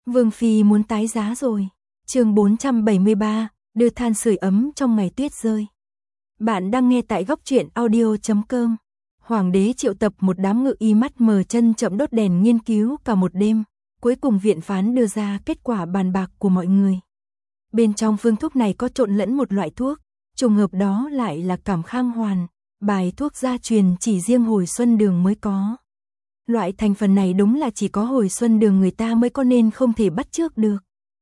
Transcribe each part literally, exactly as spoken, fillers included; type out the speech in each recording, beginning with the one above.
Vương Phi muốn tái giá rồi. Chương bốn trăm bảy mươi ba, đưa than sưởi ấm trong ngày tuyết rơi. Bạn đang nghe tại góc truyện audio chấm com. Hoàng đế triệu tập một đám ngự y mắt mờ chân chậm đốt đèn nghiên cứu cả một đêm, cuối cùng viện phán đưa ra kết quả bàn bạc của mọi người. Bên trong phương thuốc này có trộn lẫn một loại thuốc, trùng hợp đó lại là cảm khang hoàn, bài thuốc gia truyền chỉ riêng Hồi Xuân Đường mới có. Loại thành phần này đúng là chỉ có Hồi Xuân Đường người ta mới có nên không thể bắt chước được.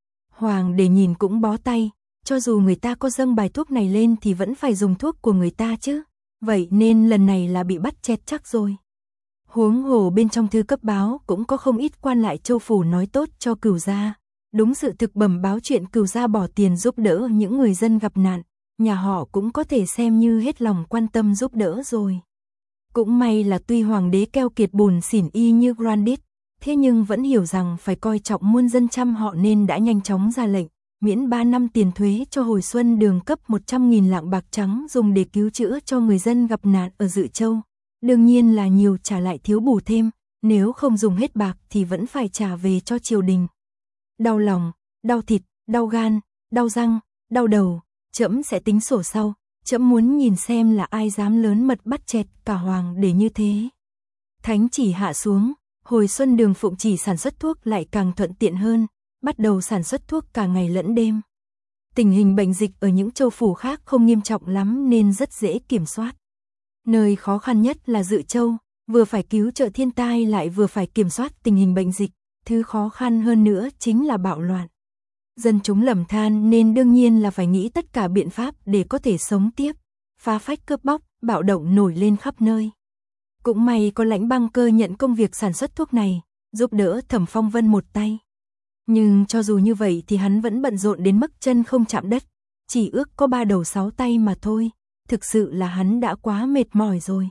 Hoàng đế nhìn cũng bó tay, cho dù người ta có dâng bài thuốc này lên thì vẫn phải dùng thuốc của người ta chứ. Vậy nên lần này là bị bắt chết chắc rồi. Huống hồ bên trong thư cấp báo cũng có không ít quan lại châu phủ nói tốt cho Cửu gia. Đúng sự thực bẩm báo chuyện Cửu gia bỏ tiền giúp đỡ những người dân gặp nạn, nhà họ cũng có thể xem như hết lòng quan tâm giúp đỡ rồi. Cũng may là tuy hoàng đế keo kiệt bùn xỉn y như Grandit, thế nhưng vẫn hiểu rằng phải coi trọng muôn dân chăm họ nên đã nhanh chóng ra lệnh, miễn ba năm tiền thuế cho Hồi Xuân Đường cấp một trăm nghìn lạng bạc trắng dùng để cứu chữa cho người dân gặp nạn ở Dự Châu. Đương nhiên là nhiều trả lại thiếu bù thêm, nếu không dùng hết bạc thì vẫn phải trả về cho triều đình. Đau lòng, đau thịt, đau gan, đau răng, đau đầu, trẫm sẽ tính sổ sau, trẫm muốn nhìn xem là ai dám lớn mật bắt chẹt cả hoàng để như thế. Thánh chỉ hạ xuống, Hồi Xuân Đường phụng chỉ sản xuất thuốc lại càng thuận tiện hơn, bắt đầu sản xuất thuốc cả ngày lẫn đêm. Tình hình bệnh dịch ở những châu phủ khác không nghiêm trọng lắm nên rất dễ kiểm soát. Nơi khó khăn nhất là Dự Châu, vừa phải cứu trợ thiên tai lại vừa phải kiểm soát tình hình bệnh dịch, thứ khó khăn hơn nữa chính là bạo loạn. Dân chúng lầm than nên đương nhiên là phải nghĩ tất cả biện pháp để có thể sống tiếp, phá phách cướp bóc, bạo động nổi lên khắp nơi. Cũng may có Lãnh Băng Cơ nhận công việc sản xuất thuốc này, giúp đỡ Thẩm Phong Vân một tay. Nhưng cho dù như vậy thì hắn vẫn bận rộn đến mức chân không chạm đất, chỉ ước có ba đầu sáu tay mà thôi, thực sự là hắn đã quá mệt mỏi rồi.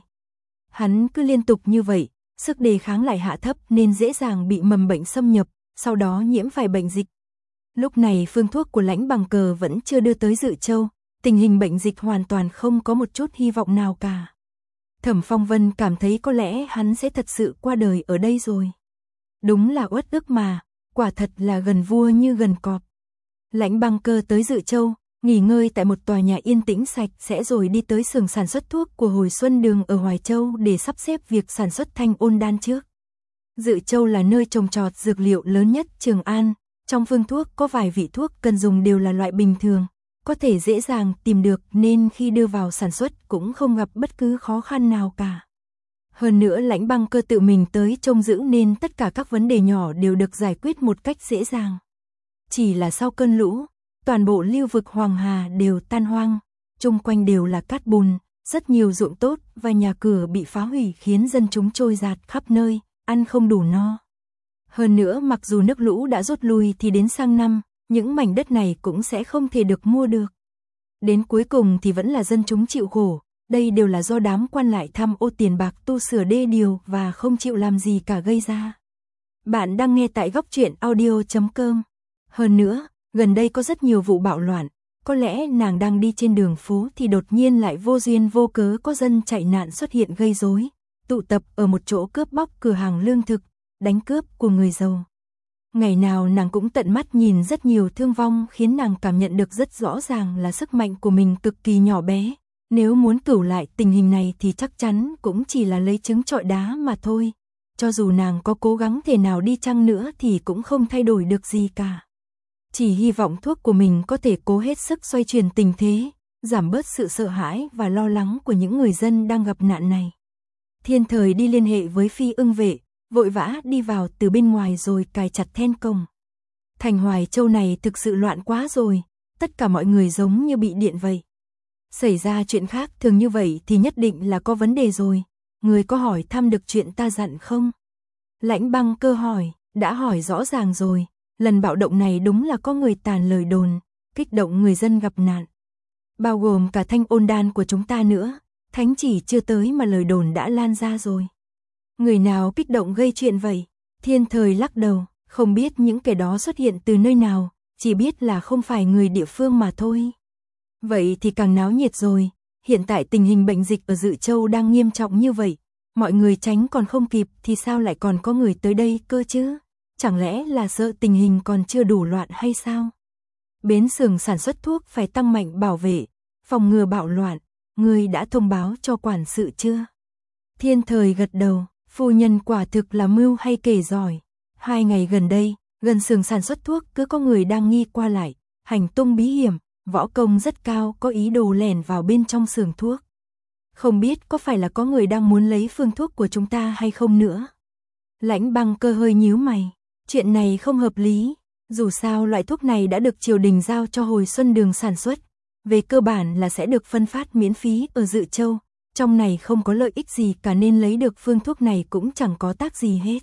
Hắn cứ liên tục như vậy, sức đề kháng lại hạ thấp nên dễ dàng bị mầm bệnh xâm nhập, sau đó nhiễm phải bệnh dịch. Lúc này phương thuốc của Lãnh Bằng Cờ vẫn chưa đưa tới Dự Châu, tình hình bệnh dịch hoàn toàn không có một chút hy vọng nào cả. Thẩm Phong Vân cảm thấy có lẽ hắn sẽ thật sự qua đời ở đây rồi. Đúng là uất ức mà, quả thật là gần vua như gần cọp. Lãnh Băng Cơ tới Dự Châu, nghỉ ngơi tại một tòa nhà yên tĩnh sạch sẽ rồi đi tới xưởng sản xuất thuốc của Hồi Xuân Đường ở Hoài Châu để sắp xếp việc sản xuất thanh ôn đan trước. Dự Châu là nơi trồng trọt dược liệu lớn nhất Trường An, trong phương thuốc có vài vị thuốc cần dùng đều là loại bình thường, có thể dễ dàng tìm được nên khi đưa vào sản xuất cũng không gặp bất cứ khó khăn nào cả. Hơn nữa Lãnh Băng Cơ tự mình tới trông giữ nên tất cả các vấn đề nhỏ đều được giải quyết một cách dễ dàng. Chỉ là sau cơn lũ, toàn bộ lưu vực Hoàng Hà đều tan hoang, chung quanh đều là cát bùn, rất nhiều ruộng tốt và nhà cửa bị phá hủy khiến dân chúng trôi dạt khắp nơi, ăn không đủ no. Hơn nữa mặc dù nước lũ đã rút lui thì đến sang năm, những mảnh đất này cũng sẽ không thể được mua được. Đến cuối cùng thì vẫn là dân chúng chịu khổ, đây đều là do đám quan lại tham ô tiền bạc tu sửa đê điều và không chịu làm gì cả gây ra. Bạn đang nghe tại góc truyện audio chấm com. Hơn nữa, gần đây có rất nhiều vụ bạo loạn, có lẽ nàng đang đi trên đường phố thì đột nhiên lại vô duyên vô cớ có dân chạy nạn xuất hiện gây rối, tụ tập ở một chỗ cướp bóc cửa hàng lương thực, đánh cướp của người giàu. Ngày nào nàng cũng tận mắt nhìn rất nhiều thương vong khiến nàng cảm nhận được rất rõ ràng là sức mạnh của mình cực kỳ nhỏ bé. Nếu muốn cửu lại tình hình này thì chắc chắn cũng chỉ là lấy trứng trọi đá mà thôi. Cho dù nàng có cố gắng thể nào đi chăng nữa thì cũng không thay đổi được gì cả. Chỉ hy vọng thuốc của mình có thể cố hết sức xoay chuyển tình thế, giảm bớt sự sợ hãi và lo lắng của những người dân đang gặp nạn này. Thiên Thời đi liên hệ với Phi Ưng Vệ, vội vã đi vào từ bên ngoài rồi cài chặt then cổng. Thành Hoài Châu này thực sự loạn quá rồi, tất cả mọi người giống như bị điện vậy. Xảy ra chuyện khác thường như vậy thì nhất định là có vấn đề rồi, người có hỏi thăm được chuyện ta dặn không? Lãnh Băng Cơ hỏi, đã hỏi rõ ràng rồi, lần bạo động này đúng là có người tàn lời đồn, kích động người dân gặp nạn. Bao gồm cả thanh ôn đan của chúng ta nữa, thánh chỉ chưa tới mà lời đồn đã lan ra rồi. Người nào kích động gây chuyện vậy? Thiên Thời lắc đầu, không biết những kẻ đó xuất hiện từ nơi nào, chỉ biết là không phải người địa phương mà thôi. Vậy thì càng náo nhiệt rồi, hiện tại tình hình bệnh dịch ở Dự Châu đang nghiêm trọng như vậy, mọi người tránh còn không kịp thì sao lại còn có người tới đây cơ chứ? chẳng lẽ là sợ tình hình còn chưa đủ loạn hay sao? Bến xưởng sản xuất thuốc phải tăng mạnh bảo vệ, phòng ngừa bạo loạn, ngươi đã thông báo cho quản sự chưa? Thiên Thời gật đầu, phu nhân quả thực là mưu hay kể giỏi. Hai ngày gần đây, gần xưởng sản xuất thuốc cứ có người đang nghi qua lại, hành tung bí hiểm, võ công rất cao, có ý đồ lẻn vào bên trong xưởng thuốc. Không biết có phải là có người đang muốn lấy phương thuốc của chúng ta hay không nữa. Lãnh Băng Cơ hơi nhíu mày, chuyện này không hợp lý, dù sao loại thuốc này đã được triều đình giao cho Hồi Xuân Đường sản xuất, về cơ bản là sẽ được phân phát miễn phí ở Dự Châu, trong này không có lợi ích gì cả nên lấy được phương thuốc này cũng chẳng có tác gì hết.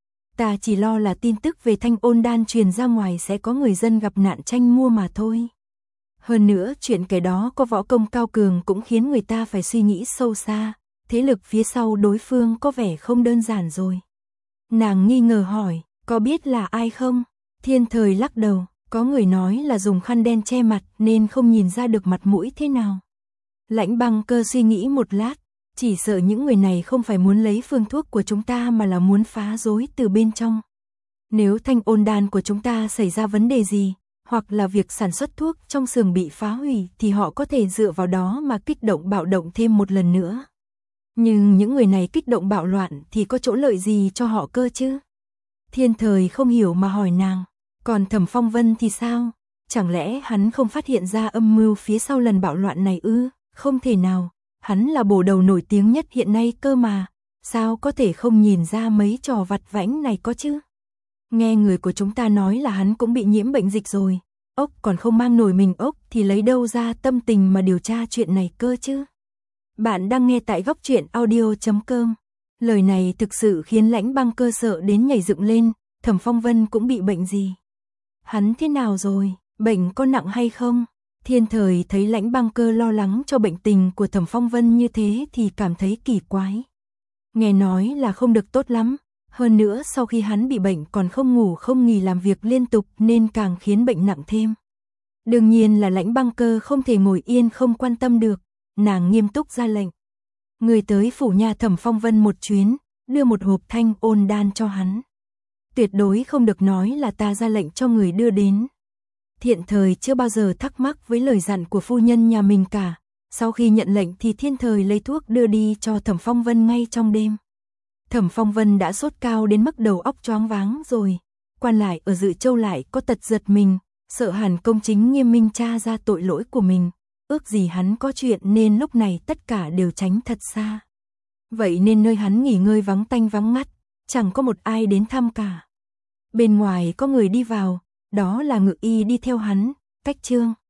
Ta chỉ lo là tin tức về Thanh Ôn Đan truyền ra ngoài sẽ có người dân gặp nạn tranh mua mà thôi. Hơn nữa chuyện kẻ đó có võ công cao cường cũng khiến người ta phải suy nghĩ sâu xa, thế lực phía sau đối phương có vẻ không đơn giản rồi. Nàng nghi ngờ hỏi, có biết là ai không? Thiên Thời lắc đầu, có người nói là dùng khăn đen che mặt nên không nhìn ra được mặt mũi thế nào. Lãnh Băng Cơ suy nghĩ một lát, chỉ sợ những người này không phải muốn lấy phương thuốc của chúng ta mà là muốn phá rối từ bên trong. Nếu Thanh Ôn Đan của chúng ta xảy ra vấn đề gì, hoặc là việc sản xuất thuốc trong xưởng bị phá hủy thì họ có thể dựa vào đó mà kích động bạo động thêm một lần nữa. Nhưng những người này kích động bạo loạn thì có chỗ lợi gì cho họ cơ chứ? Thiên Thời không hiểu mà hỏi nàng, còn Thẩm Phong Vân thì sao? Chẳng lẽ hắn không phát hiện ra âm mưu phía sau lần bạo loạn này ư? Không thể nào, hắn là bổ đầu nổi tiếng nhất hiện nay cơ mà, sao có thể không nhìn ra mấy trò vặt vãnh này có chứ? Nghe người của chúng ta nói là hắn cũng bị nhiễm bệnh dịch rồi, ốc còn không mang nổi mình ốc thì lấy đâu ra tâm tình mà điều tra chuyện này cơ chứ? Bạn đang nghe tại góc truyện audio chấm com. Lời này thực sự khiến Lãnh Băng Cơ sợ đến nhảy dựng lên, Thẩm Phong Vân cũng bị bệnh gì? Hắn thế nào rồi, bệnh có nặng hay không? Thiên Thời thấy Lãnh Băng Cơ lo lắng cho bệnh tình của Thẩm Phong Vân như thế thì cảm thấy kỳ quái. Nghe nói là không được tốt lắm, hơn nữa sau khi hắn bị bệnh còn không ngủ không nghỉ làm việc liên tục nên càng khiến bệnh nặng thêm. Đương nhiên là Lãnh Băng Cơ không thể ngồi yên không quan tâm được, nàng nghiêm túc ra lệnh. Người tới phủ nhà Thẩm Phong Vân một chuyến, đưa một hộp Thanh Ôn Đan cho hắn. Tuyệt đối không được nói là ta ra lệnh cho người đưa đến. Thiện Thời chưa bao giờ thắc mắc với lời dặn của phu nhân nhà mình cả. Sau khi nhận lệnh thì Thiên Thời lấy thuốc đưa đi cho Thẩm Phong Vân ngay trong đêm. Thẩm Phong Vân đã sốt cao đến mức đầu óc choáng váng rồi. Quan lại ở Dự Châu lại có tật giật mình, sợ Hàn Công Chính nghiêm minh tra ra tội lỗi của mình. Ước gì hắn có chuyện nên lúc này tất cả đều tránh thật xa. Vậy nên nơi hắn nghỉ ngơi vắng tanh vắng ngắt, chẳng có một ai đến thăm cả. Bên ngoài có người đi vào, đó là Ngự Y đi theo hắn, Cách Trương.